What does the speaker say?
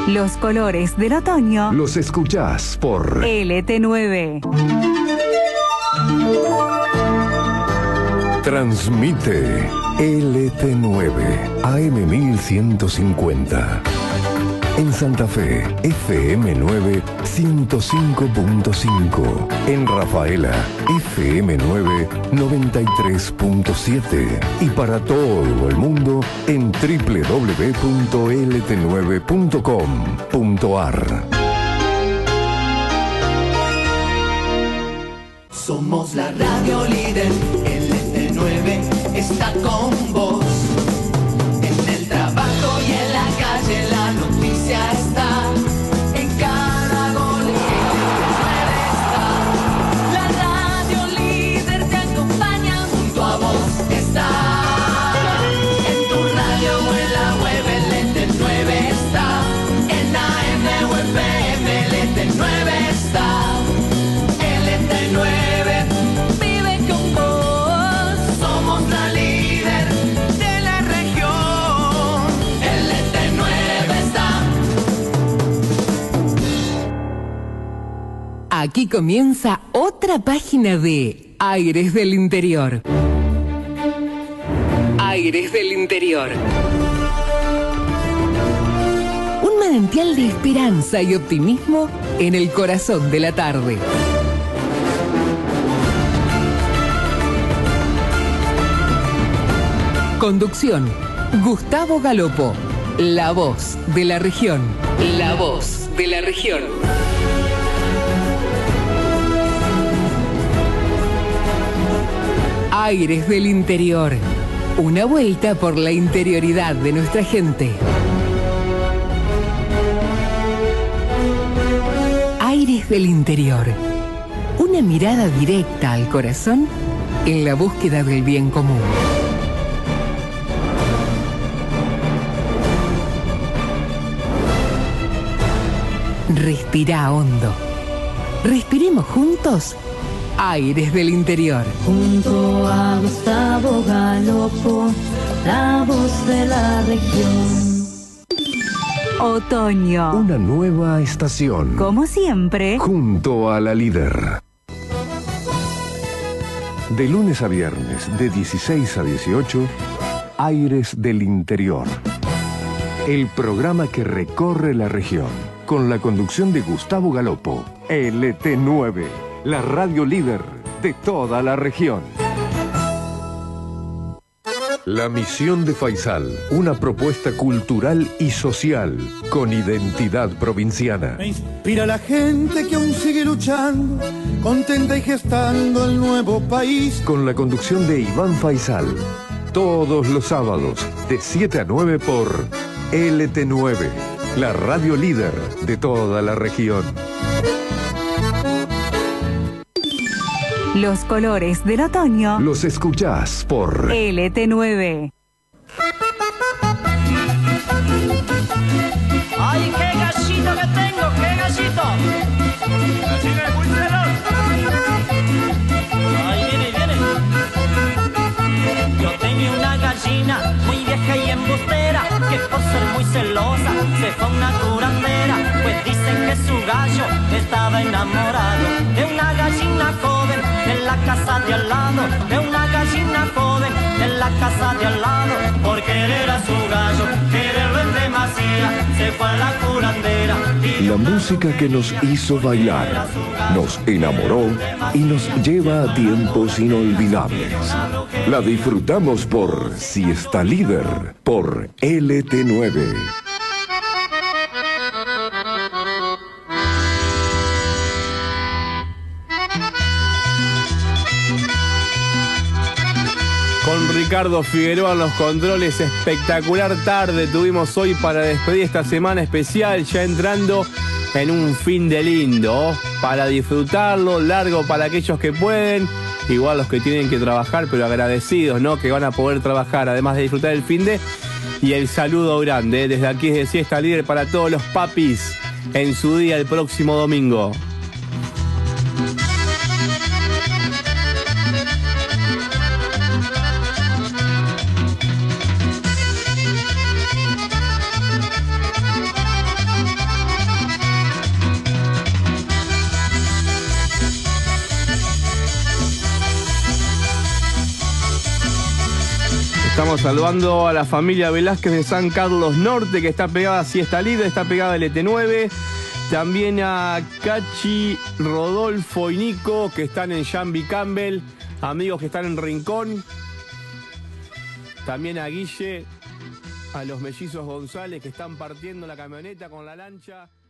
Los colores del otoño los escuchás por LT9. Transmite LT9 AM 1150. En Santa Fe, FM9 105.5. En Rafaela, FM9 93.7. Y para todo el mundo en www.lt9.com.ar. Somos la radio líder, LT9 está con vos. En el trabajo y en la calle la noticia está. En cada gol el LT9 está. La radio líder te acompaña, junto a vos está. En tu radio o en la web el LT9 está. En AM o FM el LT9 está. LT9 vive con vos. Somos la líder de la región. LT9 está. Aquí comienza otra página de Aires del Interior. Aires del Interior. Un manantial de esperanza y optimismo en el corazón de la tarde. Conducción: Gustavo Galopo, la voz de la región. La voz de la región. Aires del Interior. Una vuelta por la interioridad de nuestra gente. Aires del Interior. Una mirada directa al corazón en la búsqueda del bien común. Respira hondo. Respiremos juntos Aires del Interior. Junto a Gustavo Galopo, la voz de la región. Otoño. Una nueva estación. Como siempre, Junto a la líder. De lunes a viernes, de 16 a 18, Aires del Interior. El programa que recorre la región. Con la conducción de Gustavo Galopo. LT9, la radio líder de toda la región. La misión de Faisal, una propuesta cultural y social con identidad provinciana. Me inspira la gente que aún sigue luchando, contenta y gestando el nuevo país. Con la conducción de Iván Faisal, todos los sábados, de 7 a 9 por LT9, la radio líder de toda la región. los colores del otoño los escuchás por LT9. ¡Ay, qué gallito que tengo! ¡Qué gallito! ¡Gallina es muy veloz! ¡Ay, viene, viene! Yo tenía una gallina muy vieja y embustera, que por ser muy celosa se fue a una curandera, pues dicen que su gallo estaba enamorado de una gallina joven en la casa de al lado, de una gallina joven en la casa de al lado. Por querer a su gallo, quererlo en demasía, se fue a la curandera. La música que nos hizo bailar, nos enamoró y nos lleva a tiempos inolvidables. La disfrutamos por Siesta Líder, por LT9. Con Ricardo Figueroa en los controles, espectacular tarde tuvimos hoy para despedir esta semana especial, ya entrando en un fin de lindo, para disfrutarlo, largo para aquellos que pueden, igual los que tienen que trabajar, pero agradecidos, ¿no?, que van a poder trabajar, además de disfrutar el fin de, y el saludo grande, desde aquí desde Siesta Líder para todos los papis en su día el próximo domingo. Estamos saludando a la familia Velázquez de San Carlos Norte, que está pegada a Siesta Libre, está pegada al ET9. También a Cachi, Rodolfo y Nico, que están en Jambi Campbell. Amigos que están en Rincón. También a Guille, a los mellizos González, que están partiendo la camioneta con la lancha.